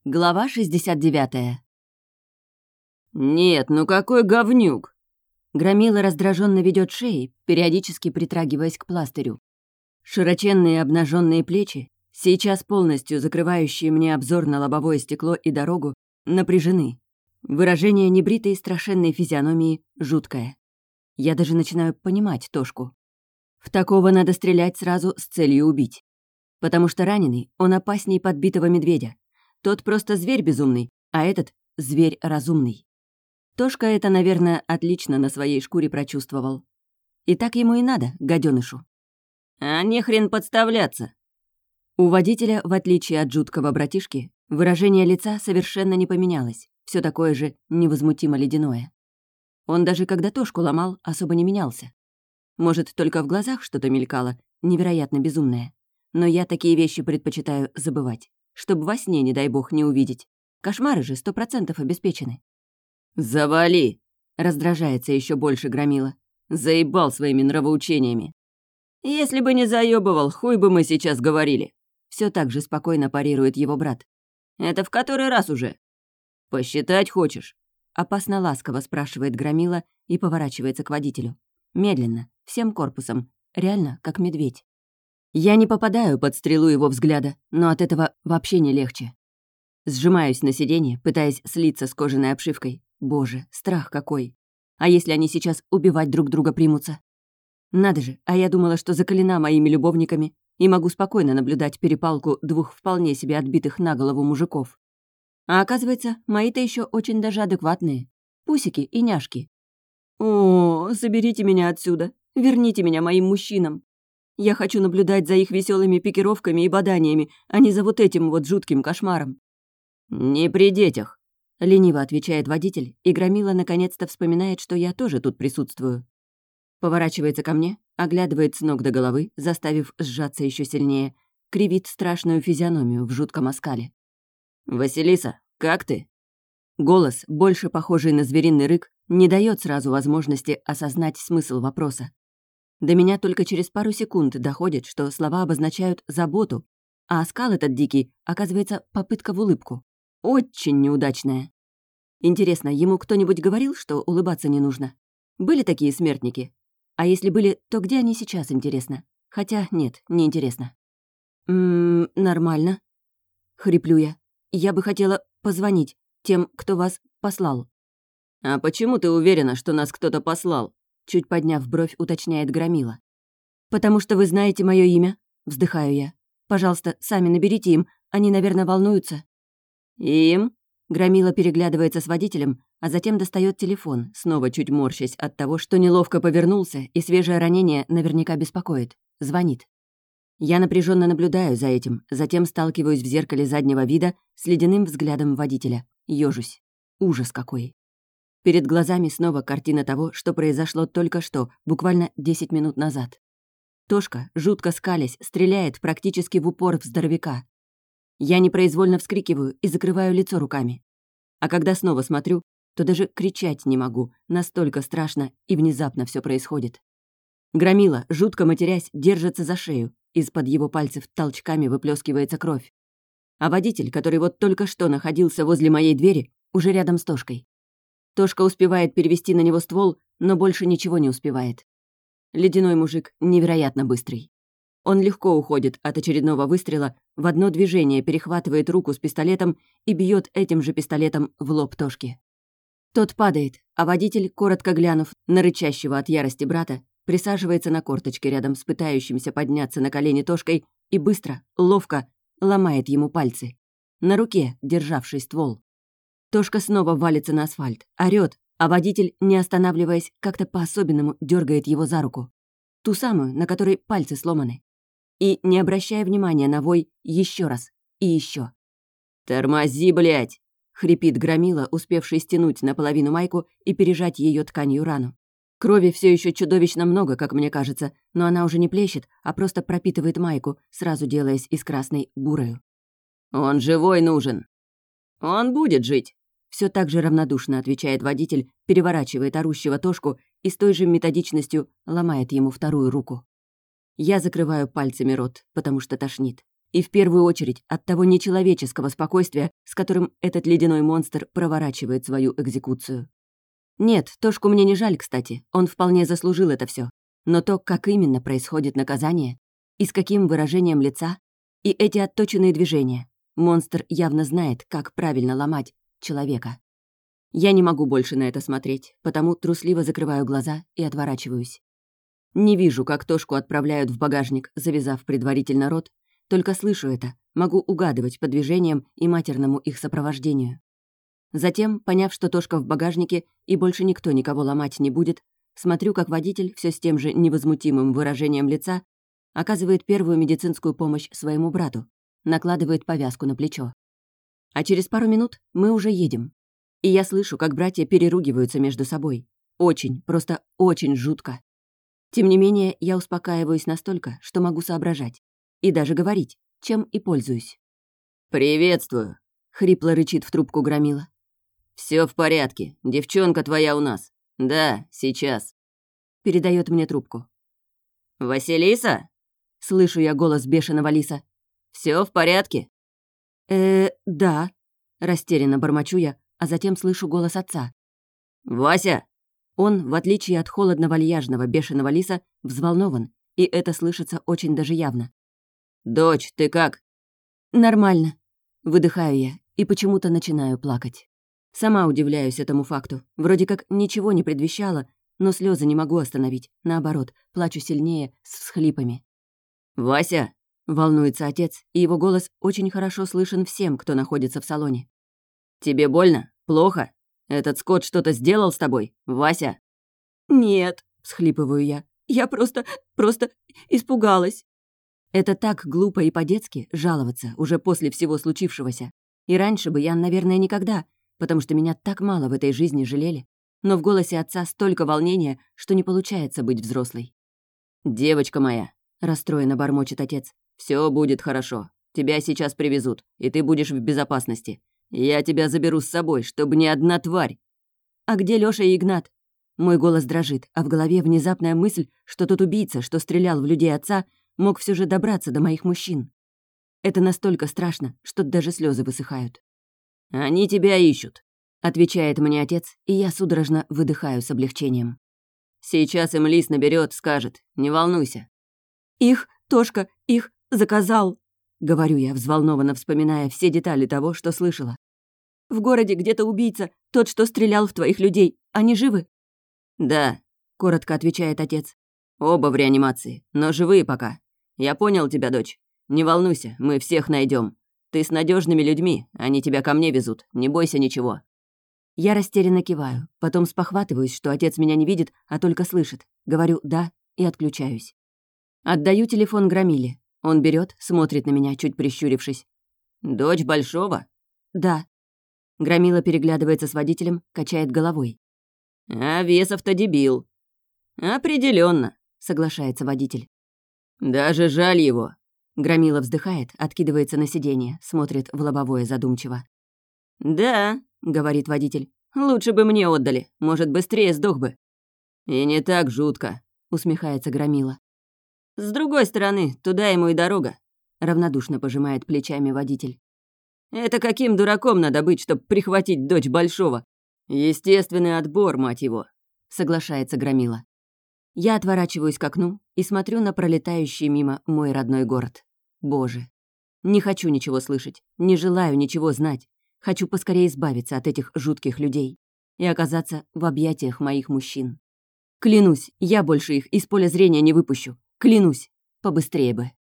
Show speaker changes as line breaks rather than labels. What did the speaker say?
Глава 69.
«Нет, ну какой говнюк!»
Громила раздраженно ведет шеей, периодически притрагиваясь к пластырю. Широченные обнаженные плечи, сейчас полностью закрывающие мне обзор на лобовое стекло и дорогу, напряжены. Выражение небритой страшенной физиономии жуткое. Я даже начинаю понимать Тошку. В такого надо стрелять сразу с целью убить. Потому что раненый, он опасней подбитого медведя. Тот просто зверь безумный, а этот — зверь разумный. Тошка это, наверное, отлично на своей шкуре прочувствовал. И так ему и надо, гадёнышу.
«А не хрен подставляться!»
У водителя, в отличие от жуткого братишки, выражение лица совершенно не поменялось, все такое же невозмутимо ледяное. Он даже когда Тошку ломал, особо не менялся. Может, только в глазах что-то мелькало, невероятно безумное. Но я такие вещи предпочитаю забывать, чтобы во сне, не дай бог, не увидеть. Кошмары же 100% обеспечены.
«Завали!»
— раздражается еще больше Громила.
«Заебал своими нравоучениями!» «Если бы не заёбывал, хуй бы мы сейчас говорили!»
Все так же спокойно парирует его брат.
«Это в который раз уже?» «Посчитать хочешь?»
Опасно ласково спрашивает Громила и поворачивается к водителю. Медленно, всем корпусом, реально, как медведь. Я не попадаю под стрелу его взгляда, но от этого вообще не легче. Сжимаюсь на сиденье, пытаясь слиться с кожаной обшивкой. Боже, страх какой! А если они сейчас убивать друг друга примутся? Надо же, а я думала, что закалена моими любовниками и могу спокойно наблюдать перепалку двух вполне себе отбитых на голову мужиков. А оказывается, мои-то еще очень даже адекватные. Пусики и няшки. О, заберите меня отсюда, верните меня моим мужчинам. Я хочу наблюдать за их веселыми пикировками и боданиями, а не за вот этим вот жутким кошмаром.
«Не при детях»,
— лениво отвечает водитель, и Громила наконец-то вспоминает, что я тоже тут присутствую. Поворачивается ко мне, оглядывает с ног до головы, заставив сжаться еще сильнее, кривит страшную физиономию в жутком оскале.
«Василиса, как ты?»
Голос, больше похожий на звериный рык, не дает сразу возможности осознать смысл вопроса. До меня только через пару секунд доходит, что слова обозначают заботу, а оскал этот дикий, оказывается, попытка в улыбку. Очень неудачная. Интересно, ему кто-нибудь говорил, что улыбаться не нужно? Были такие смертники? А если были, то где они сейчас, интересно? Хотя нет, не интересно. Нормально. Хриплю я. Я бы хотела позвонить тем, кто вас послал.
«А почему ты уверена, что нас кто-то послал?»
Чуть подняв бровь, уточняет Громила. «Потому что вы знаете мое имя», — вздыхаю я. «Пожалуйста, сами наберите им, они, наверное, волнуются».
«Им?»
Громила переглядывается с водителем, а затем достает телефон, снова чуть морщась от того, что неловко повернулся, и свежее ранение наверняка беспокоит. Звонит. Я напряженно наблюдаю за этим, затем сталкиваюсь в зеркале заднего вида с ледяным взглядом водителя. Ёжусь. Ужас какой. Перед глазами снова картина того, что произошло только что, буквально 10 минут назад. Тошка, жутко скалясь, стреляет практически в упор в здоровяка. Я непроизвольно вскрикиваю и закрываю лицо руками. А когда снова смотрю, то даже кричать не могу, настолько страшно и внезапно все происходит. Громила, жутко матерясь, держится за шею, из-под его пальцев толчками выплескивается кровь. А водитель, который вот только что находился возле моей двери, уже рядом с Тошкой. Тошка успевает перевести на него ствол, но больше ничего не успевает. Ледяной мужик невероятно быстрый. Он легко уходит от очередного выстрела, в одно движение перехватывает руку с пистолетом и бьет этим же пистолетом в лоб Тошки. Тот падает, а водитель, коротко глянув на рычащего от ярости брата, присаживается на корточке рядом с пытающимся подняться на колени Тошкой и быстро, ловко ломает ему пальцы. На руке, державший ствол. Тошка снова валится на асфальт, орёт, а водитель, не останавливаясь, как-то по-особенному дергает его за руку. Ту самую, на которой пальцы сломаны. И, не обращая внимания на вой, еще раз и еще.
«Тормози, блядь!»
— хрипит Громила, успевший стянуть наполовину майку и пережать ее тканью рану. Крови все еще чудовищно много, как мне кажется, но она уже не плещет, а просто пропитывает майку, сразу делаясь из красной бурою.
«Он живой нужен!» «Он будет жить!»
Все так же равнодушно отвечает водитель, переворачивает орущего Тошку и с той же методичностью ломает ему вторую руку. Я закрываю пальцами рот, потому что тошнит. И в первую очередь от того нечеловеческого спокойствия, с которым этот ледяной монстр проворачивает свою экзекуцию. Нет, Тошку мне не жаль, кстати, он вполне заслужил это все. Но то, как именно происходит наказание, и с каким выражением лица, и эти отточенные движения, монстр явно знает, как правильно ломать человека. Я не могу больше на это смотреть, потому трусливо закрываю глаза и отворачиваюсь. Не вижу, как Тошку отправляют в багажник, завязав предварительно рот, только слышу это, могу угадывать по движениям и матерному их сопровождению. Затем, поняв, что Тошка в багажнике и больше никто никого ломать не будет, смотрю, как водитель все с тем же невозмутимым выражением лица оказывает первую медицинскую помощь своему брату, накладывает повязку на плечо. А через пару минут мы уже едем. И я слышу, как братья переругиваются между собой. Очень, просто очень жутко. Тем не менее, я успокаиваюсь настолько, что могу соображать. И даже говорить, чем и пользуюсь.
«Приветствую»,
— хрипло рычит в трубку Громила.
«Всё в порядке, девчонка твоя у нас. Да, сейчас».
Передает мне трубку.
«Василиса?»
— слышу я голос бешеного лиса.
«Всё в порядке?»
Да», — растерянно бормочу я, а затем слышу голос отца.
«Вася!»
Он, в отличие от холодно-вальяжного бешеного лиса, взволнован, и это слышится очень даже явно.
«Дочь, ты как?»
«Нормально», — выдыхаю я и почему-то начинаю плакать. Сама удивляюсь этому факту. Вроде как ничего не предвещало, но слезы не могу остановить. Наоборот, плачу сильнее, с всхлипами.
«Вася!»
— волнуется отец, и его голос очень хорошо слышен всем, кто находится в салоне.
«Тебе больно? Плохо? Этот скот что-то сделал с тобой, Вася?»
«Нет», — всхлипываю я. «Я просто испугалась». Это так глупо и по-детски жаловаться уже после всего случившегося. И раньше бы я, наверное, никогда, потому что меня так мало в этой жизни жалели. Но в голосе отца столько волнения, что не получается быть взрослой.
«Девочка моя»,
— расстроенно бормочет отец,
— «всё будет хорошо. Тебя сейчас привезут, и ты будешь в безопасности. Я тебя заберу с собой, чтобы ни одна тварь».
«А где Лёша и Игнат?» Мой голос дрожит, а в голове внезапная мысль, что тот убийца, что стрелял в людей отца, мог все же добраться до моих мужчин. Это настолько страшно, что даже слезы высыхают.
«Они тебя ищут»,
— отвечает мне отец, и я судорожно выдыхаю с облегчением.
«Сейчас им лис наберет, скажет. Не волнуйся».
Тошка их заказал», — говорю я, взволнованно вспоминая все детали того, что слышала. «В городе где-то убийца, тот, что стрелял в твоих людей. Они живы?»
«Да»,
— коротко отвечает отец.
«Оба в реанимации, но живые пока. Я понял тебя, дочь. Не волнуйся, мы всех найдем. Ты с надежными людьми, они тебя ко мне везут. Не бойся ничего».
Я растерянно киваю, потом спохватываюсь, что отец меня не видит, а только слышит. Говорю «да» и отключаюсь. Отдаю телефон Громиле. Он берет, смотрит на меня, чуть прищурившись.
«Дочь Большого?»
«Да». Громила переглядывается с водителем, качает головой.
«А Весов-то дебил». «Определенно»,
— соглашается водитель.
«Даже жаль его».
Громила вздыхает, откидывается на сиденье, смотрит в лобовое задумчиво.
«Да», — говорит водитель, — «лучше бы мне отдали, может, быстрее сдох бы». «И не так жутко», — усмехается Громила. «С другой стороны, туда ему и дорога», — равнодушно пожимает плечами водитель. «Это каким дураком надо быть, чтобы прихватить дочь Большого? Естественный отбор, мать его», — соглашается Громила.
Я отворачиваюсь к окну и смотрю на пролетающий мимо мой родной город. Боже. Не хочу ничего слышать, не желаю ничего знать. Хочу поскорее избавиться от этих жутких людей и оказаться в объятиях моих мужчин. Клянусь, я больше их из поля зрения не выпущу. Клянусь, побыстрее бы.